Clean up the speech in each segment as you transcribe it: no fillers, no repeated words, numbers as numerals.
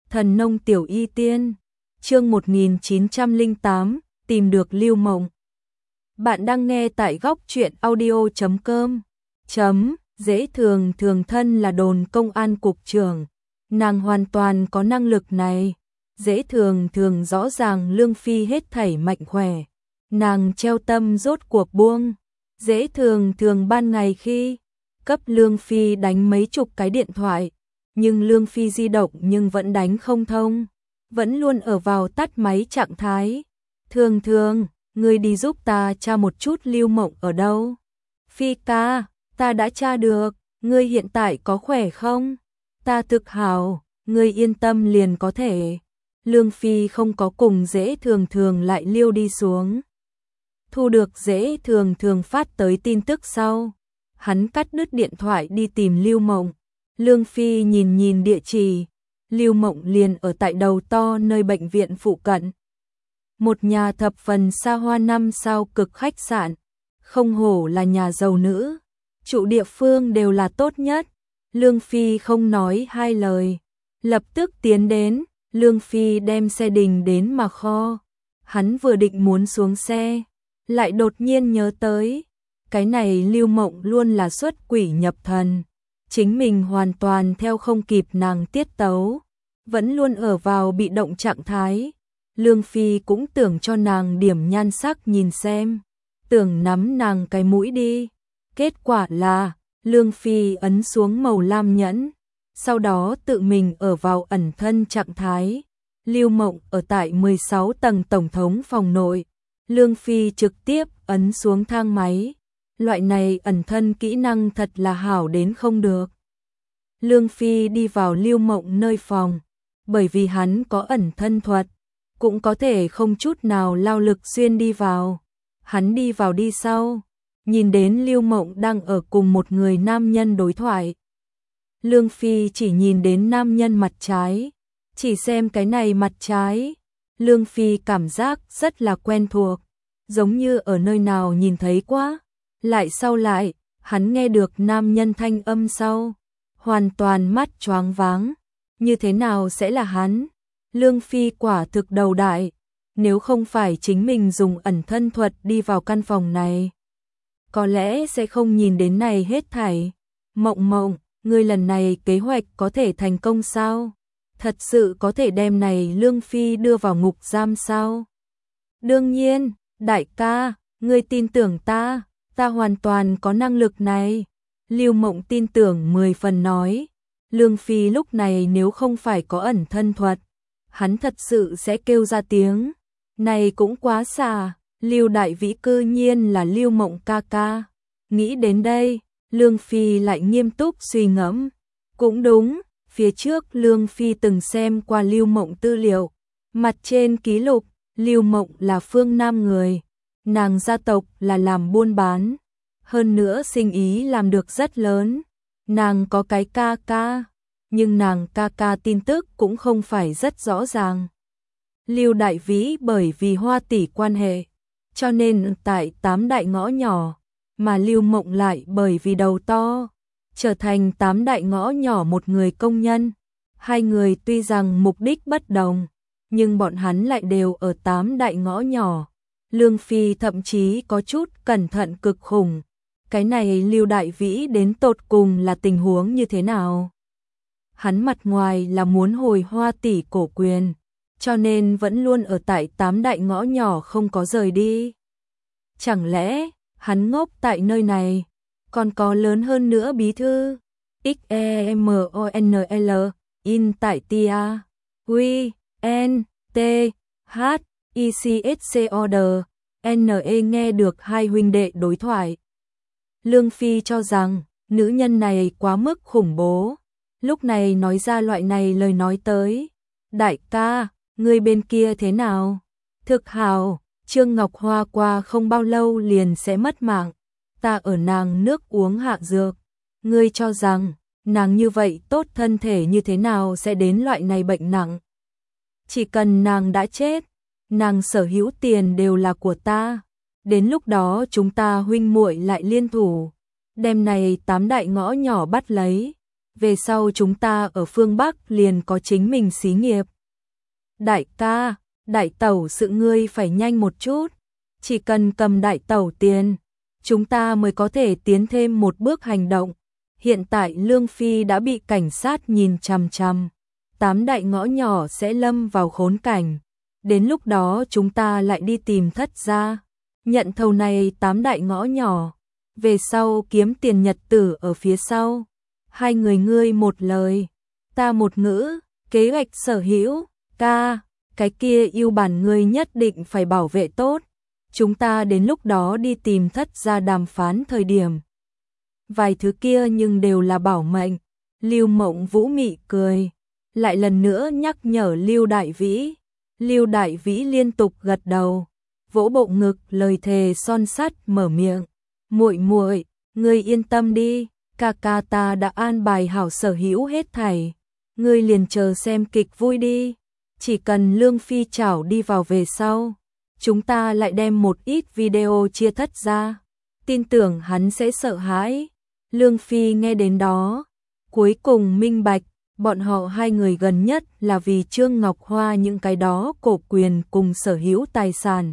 Thần nông tiểu y tiên, chương 1908, tìm được Lưu Mộng. Bạn đang nghe tại góc truyện audio.com. Dễ thường thường thân là đồn công an cục trưởng, nàng hoàn toàn có năng lực này. Dễ thường thường rõ ràng Lương Phi hết thảy mạnh khỏe, nàng treo tâm rốt cuộc buông. Dễ thường thường ban ngày khi cấp Lương Phi đánh mấy chục cái điện thoại, nhưng Lương Phi di động nhưng vẫn đánh không thông, vẫn luôn ở vào tắt máy trạng thái. Thường thường, ngươi đi giúp ta tra một chút Lưu Mộng ở đâu. Phi ca, ta đã tra được, ngươi hiện tại có khỏe không? Ta thực hảo, ngươi yên tâm liền có thể. Lương Phi không có cùng Dễ thường thường lại liêu đi xuống. Thu được Dễ thường thường phát tới tin tức sau, hắn cắt đứt điện thoại đi tìm Lưu Mộng. Lương Phi nhìn nhìn địa chỉ, Lưu Mộng liền ở tại đầu to nơi bệnh viện phụ cận. Một nhà thập phần xa hoa 5 sao cực khách sạn, không hổ là nhà giàu nữ, chủ địa phương đều là tốt nhất. Lương Phi không nói hai lời, lập tức tiến đến. Lương Phi đem xe đình đến mà kho. Hắn vừa định muốn xuống xe, lại đột nhiên nhớ tới, cái này Lưu Mộng luôn là xuất quỷ nhập thần, chính mình hoàn toàn theo không kịp nàng tiết tấu, vẫn luôn ở vào bị động trạng thái. Lương Phi cũng tưởng cho nàng điểm nhan sắc nhìn xem, tưởng nắm nàng cái mũi đi. Kết quả là, Lương Phi ấn xuống màu lam nhẫn, sau đó tự mình ở vào ẩn thân trạng thái. Lưu Mộng ở tại 16 tầng tổng thống phòng nội, Lương Phi trực tiếp ấn xuống thang máy. Loại này ẩn thân kỹ năng thật là hảo đến không được. Lương Phi đi vào Lưu Mộng nơi phòng, bởi vì hắn có ẩn thân thuật, cũng có thể không chút nào lao lực xuyên đi vào. Hắn đi vào đi sau, nhìn đến Lưu Mộng đang ở cùng một người nam nhân đối thoại. Lương Phi chỉ nhìn đến nam nhân mặt trái, chỉ xem cái này mặt trái, Lương Phi cảm giác rất là quen thuộc, giống như ở nơi nào nhìn thấy quá. Lại sau lại, hắn nghe được nam nhân thanh âm sau, hoàn toàn mắt choáng váng, như thế nào sẽ là hắn? Lương Phi quả thực đầu đại, nếu không phải chính mình dùng ẩn thân thuật đi vào căn phòng này, có lẽ sẽ không nhìn đến này hết thảy. Mộng Mộng, ngươi lần này kế hoạch có thể thành công sao? Thật sự có thể đem này Lương Phi đưa vào ngục giam sao? Đương nhiên, đại ca, ngươi tin tưởng ta, ta hoàn toàn có năng lực này. Lưu Mộng tin tưởng 10 phần nói. Lương Phi lúc này nếu không phải có ẩn thân thuật, hắn thật sự sẽ kêu ra tiếng. Này cũng quá xà, Lưu Đại Vĩ cư nhiên là Lưu Mộng ca ca. Nghĩ đến đây, Lương Phi lại nghiêm túc suy ngẫm. Cũng đúng, phía trước Lương Phi từng xem qua Lưu Mộng tư liệu. Mặt trên ký lục, Lưu Mộng là phương Nam người. Nàng gia tộc là làm buôn bán. Hơn nữa sinh ý làm được rất lớn. Nàng có cái ca ca, nhưng nàng ca ca tin tức cũng không phải rất rõ ràng. Lưu Đại Vĩ bởi vì Hoa tỷ quan hệ, cho nên tại 8 đại ngõ nhỏ, mà Lưu Mộng lại bởi vì đầu to, trở thành 8 đại ngõ nhỏ một người công nhân. Hai người tuy rằng mục đích bất đồng, nhưng bọn hắn lại đều ở 8 đại ngõ nhỏ. Lương Phi thậm chí có chút cẩn thận cực khủng. Cái này Lưu Đại Vĩ đến tột cùng là tình huống như thế nào? Hắn mặt ngoài là muốn hồi Hoa tỷ cổ quyền, cho nên vẫn luôn ở tại 8 đại ngõ nhỏ không có rời đi. Chẳng lẽ hắn ngốc tại nơi này, còn có lớn hơn nữa bí thư XEMONL in tại tia Quy N T H ICSC order NE nghe được hai huynh đệ đối thoại. Lương Phi cho rằng nữ nhân này quá mức khủng bố, lúc này nói ra loại này lời nói tới. Đại ca, người bên kia thế nào? Thực hảo, Trương Ngọc Hoa qua không bao lâu liền sẽ mất mạng, ta ở nàng nước uống hạ dược. Ngươi cho rằng nàng như vậy tốt thân thể như thế nào sẽ đến loại này bệnh nặng? Chỉ cần nàng đã chết, nàng sở hữu tiền đều là của ta. Đến lúc đó chúng ta huynh muội lại liên thủ, đem này 8 đại ngõ nhỏ bắt lấy. về sau chúng ta ở phương Bắc liền có chính mình xí nghiệp. Đại ca, đại tẩu sự ngươi phải nhanh một chút, chỉ cần cầm đại tẩu tiền, chúng ta mới có thể tiến thêm một bước hành động. Hiện tại Lương Phi đã bị cảnh sát nhìn chằm chằm, 8 đại ngõ nhỏ sẽ lâm vào khốn cảnh. Đến lúc đó chúng ta lại đi tìm Thất gia, nhận thầu này 8 đại ngõ nhỏ, về sau kiếm tiền nhật tử ở phía sau. Hai người ngươi một lời, ta một ngữ, kế hoạch sở hữu, ca, cái kia yêu bản ngươi nhất định phải bảo vệ tốt. Chúng ta đến lúc đó đi tìm Thất gia đàm phán thời điểm. Vài thứ kia nhưng đều là bảo mệnh. Lưu Mộng Vũ mị cười, lại lần nữa nhắc nhở Lưu Đại Vĩ. Lưu Đại Vĩ liên tục gật đầu, vỗ bộ ngực lời thề son sắt mở miệng. Muội muội, ngươi yên tâm đi, ca ca ta đã an bài hảo sở hữu hết thảy. Ngươi liền chờ xem kịch vui đi. Chỉ cần Lương Phi chảo đi vào về sau, chúng ta lại đem một ít video chia Thất ra. Tin tưởng hắn sẽ sợ hãi. Lương Phi nghe đến đó, cuối cùng minh bạch, bọn họ hai người gần nhất là vì Trương Ngọc Hoa những cái đó cổ quyền cùng sở hữu tài sản.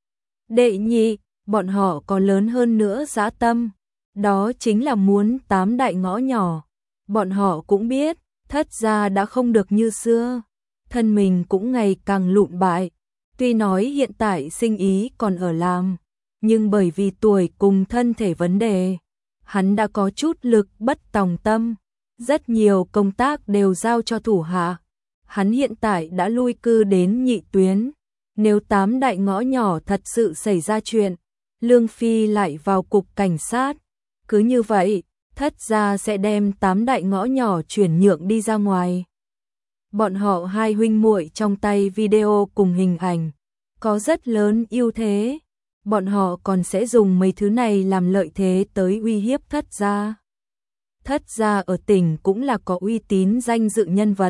Đệ nhị, bọn họ có lớn hơn nữa dã tâm, đó chính là muốn 8 đại ngõ nhỏ. Bọn họ cũng biết, Thất gia đã không được như xưa, thân mình cũng ngày càng lụn bại. Tuy nói hiện tại sinh ý còn ở làm, nhưng bởi vì tuổi cùng thân thể vấn đề, hắn đã có chút lực bất tòng tâm. Rất nhiều công tác đều giao cho thủ hạ. Hắn hiện tại đã lui cư đến nhị tuyến. Nếu 8 đại ngõ nhỏ thật sự xảy ra chuyện, Lương Phi lại vào cục cảnh sát. Cứ như vậy, Thất gia sẽ đem 8 đại ngõ nhỏ chuyển nhượng đi ra ngoài. Bọn họ hai huynh muội trong tay video cùng hình ảnh, có rất lớn ưu thế. Bọn họ còn sẽ dùng mấy thứ này làm lợi thế tới uy hiếp Thất gia. Thất gia ở tỉnh cũng là có uy tín danh dự nhân vật.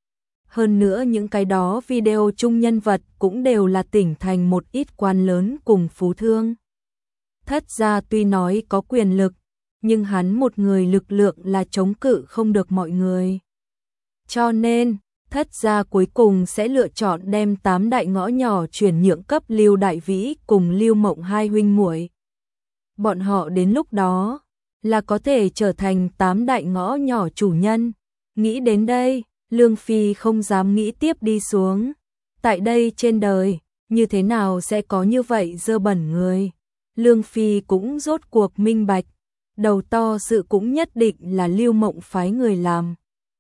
Hơn nữa những cái đó video chung nhân vật cũng đều là tỉnh thành một ít quan lớn cùng phú thương. Thất gia tuy nói có quyền lực, nhưng hắn một người lực lượng là chống cự không được mọi người. Cho nên, Thất gia cuối cùng sẽ lựa chọn đem 8 đại ngõ nhỏ chuyển nhượng cấp Lưu Đại Vĩ cùng Lưu Mộng hai huynh muội. Bọn họ đến lúc đó là có thể trở thành 8 đại ngõ nhỏ chủ nhân. Nghĩ đến đây, Lương Phi không dám nghĩ tiếp đi xuống. Tại đây trên đời, như thế nào sẽ có như vậy dơ bẩn người. Lương Phi cũng rốt cuộc minh bạch, đầu to sự cũng nhất định là Lưu Mộng phái người làm.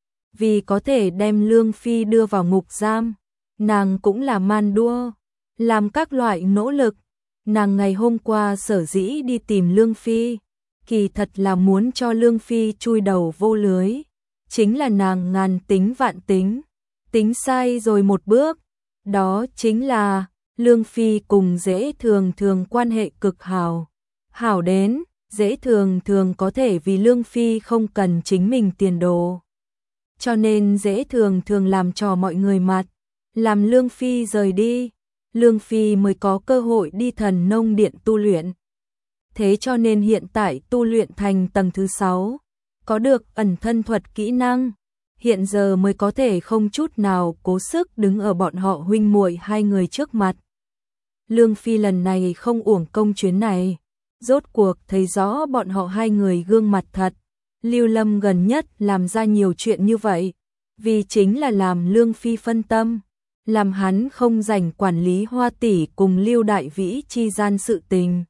Vì có thể đem Lương Phi đưa vào ngục giam, nàng cũng là man đua, làm các loại nỗ lực. Nàng ngày hôm qua sở dĩ đi tìm Lương Phi, kỳ thật là muốn cho Lương Phi chui đầu vô lưới. Chính là nàng ngàn tính vạn tính, tính sai rồi một bước. Đó chính là Lương Phi cùng Dễ Thường Thường quan hệ cực hảo. Hảo đến, Dễ Thường Thường có thể vì Lương Phi không cần chính mình tiền đồ. Cho nên Dễ Thường Thường làm trò mọi người mặt, làm Lương Phi rời đi. Lương Phi mới có cơ hội đi Thần Nông Điện tu luyện. Thế cho nên hiện tại tu luyện thành tầng thứ 6, có được ẩn thân thuật kỹ năng, hiện giờ mới có thể không chút nào cố sức đứng ở bọn họ huynh muội hai người trước mặt. Lương Phi lần này không uổng công chuyến này, rốt cuộc thấy rõ bọn họ hai người gương mặt thật. Lưu Lâm gần nhất làm ra nhiều chuyện như vậy, vì chính là làm Lương Phi phân tâm, làm hắn không rảnh quản lý Hoa tỷ cùng Lưu Đại Vĩ chi gian sự tình.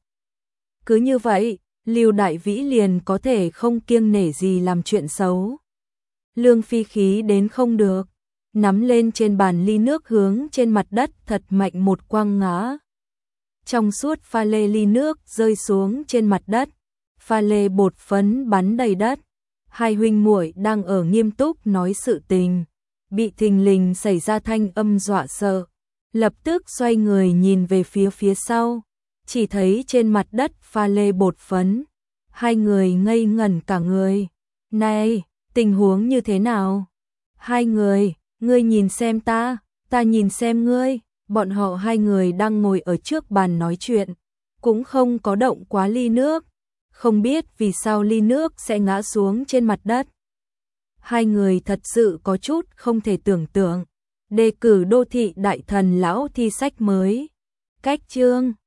Cứ như vậy, Lưu Đại Vĩ liền có thể không kiêng nể gì làm chuyện xấu. Lương Phi khí đến không được, nắm lên trên bàn ly nước hướng trên mặt đất thật mạnh một quăng ngã. Trong suốt pha lê ly nước rơi xuống trên mặt đất, pha lê bột phấn bắn đầy đất. Hai huynh muội đang ở nghiêm túc nói sự tình, bị thình lình xảy ra thanh âm dọa sợ, lập tức xoay người nhìn về phía sau, chỉ thấy trên mặt đất pha lê bột phấn. Hai người ngây ngẩn cả người. Này, tình huống như thế nào? Hai người, ngươi nhìn xem ta nhìn xem ngươi. Bọn họ hai người đang ngồi ở trước bàn nói chuyện, cũng không có động quá ly nước. Không biết vì sao ly nước sẽ ngã xuống trên mặt đất. Hai người thật sự có chút không thể tưởng tượng. Đề cử đô thị đại thần lão thi sách mới. Cách chương